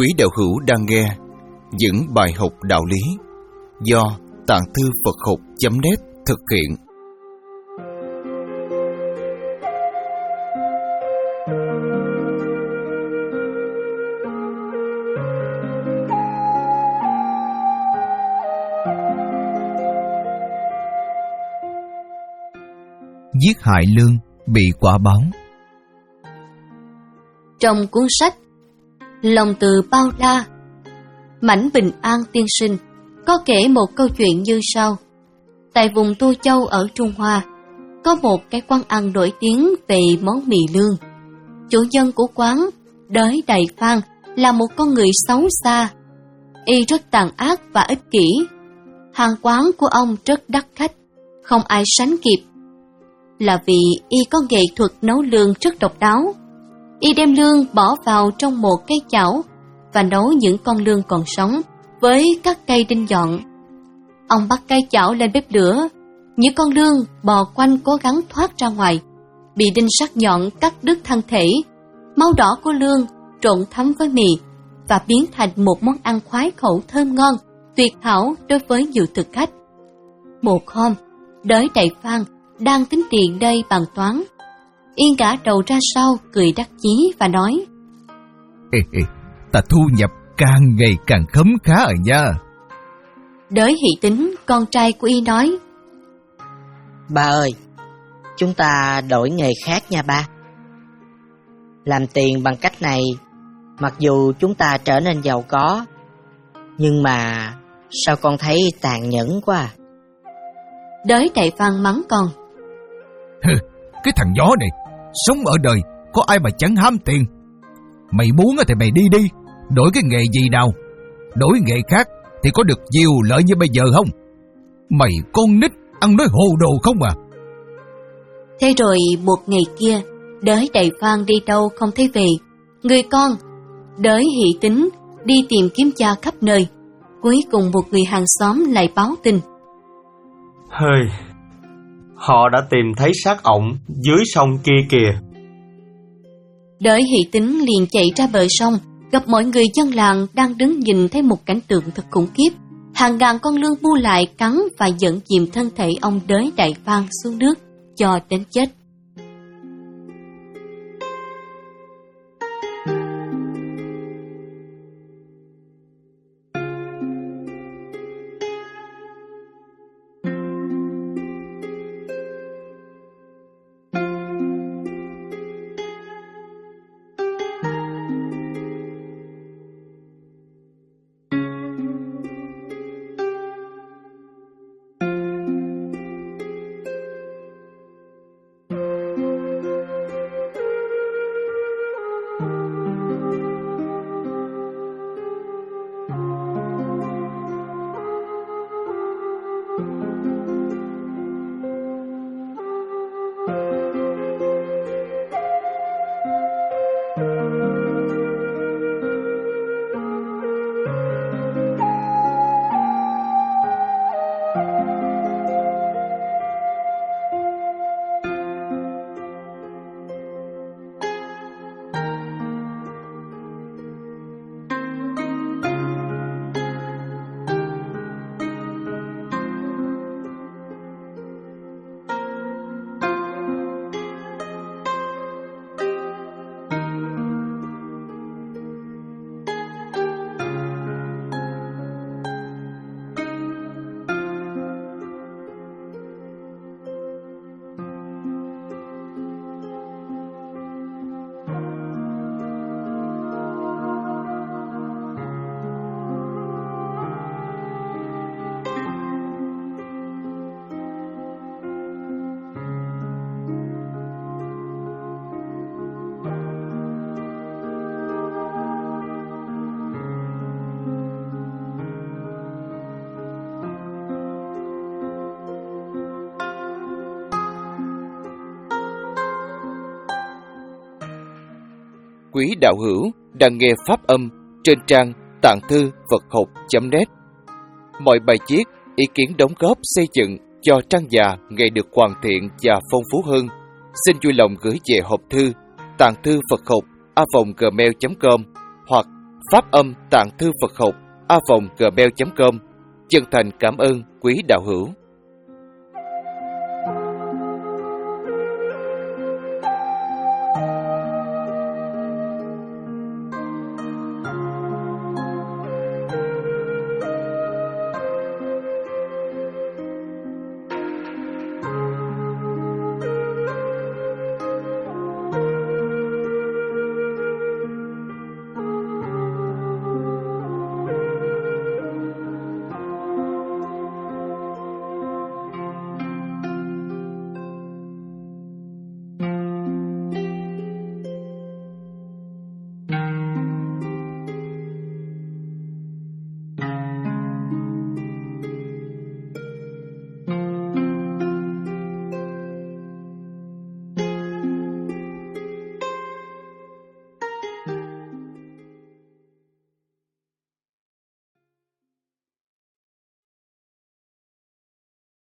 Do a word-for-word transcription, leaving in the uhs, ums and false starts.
Quý đạo hữu đang nghe những bài học đạo lý do Tạng Thư Phật Học chấm net thực hiện. Giết hại lương bị quả báo. Trong cuốn sách Lòng từ bao la, Mãnh Bình An tiên sinh có kể một câu chuyện như sau. Tại vùng Tô Châu ở Trung Hoa, có một cái quán ăn nổi tiếng về món mì lương. Chủ nhân của quán, Đới Đại Phan, là một con người xấu xa. Y rất tàn ác và ích kỷ. Hàng quán của ông rất đắt khách, không ai sánh kịp. Là vì y có nghệ thuật nấu lương rất độc đáo. Y đem lương bỏ vào trong một cái chảo và nấu những con lương còn sống với các cây đinh nhọn. Ông bắt cây chảo lên bếp lửa, những con lương bò quanh cố gắng thoát ra ngoài, bị đinh sắc nhọn cắt đứt thân thể. Máu đỏ của lương trộn thấm với mì và biến thành một món ăn khoái khẩu thơm ngon, tuyệt hảo đối với nhiều thực khách. Một hôm, Đới Đại Phan đang tính tiền đây bàn toán. Yên ngã đầu ra sau, cười đắc chí và nói: Ê, ê, ta thu nhập càng ngày càng khấm khá rồi nha. Đới Hỷ Tính, con trai của y nói: Ba ơi, chúng ta đổi nghề khác nha ba. Làm tiền bằng cách này, mặc dù chúng ta trở nên giàu có, nhưng mà sao con thấy tàn nhẫn quá à? Đới Đại Phan mắng con: Hừ, cái thằng gió này, sống ở đời có ai mà chẳng ham tiền. Mày muốn thì mày đi đi, đổi cái nghề gì nào. Đổi nghề khác thì có được nhiều lợi như bây giờ không? Mày con nít ăn nói hồ đồ không à? Thế rồi một ngày kia, Đới Đại Phan đi đâu không thấy về. Người con, Đới Hỷ Tính, đi tìm kiếm cha khắp nơi. Cuối cùng một người hàng xóm lại báo tin: Hơi, họ đã tìm thấy xác ổng dưới sông kia kìa. Đới Hỷ Tính liền chạy ra bờ sông, gặp mọi người dân làng đang đứng nhìn thấy một cảnh tượng thật khủng khiếp. Hàng ngàn con lương bu lại cắn và dẫn chìm thân thể ông Đới Đại Phan xuống nước cho đến chết. Quý đạo hữu đang nghe pháp âm trên trang Tạng Thư Phật Học chấm net. Mọi bài viết, ý kiến đóng góp xây dựng cho trang già ngày được hoàn thiện và phong phú hơn, xin vui lòng gửi về hộp thư tạng thư Phật Học a vòng gmail chấm com hoặc Pháp âm tạng thư Phật học a vòng gmail chấm com. Chân thành cảm ơn quý đạo hữu.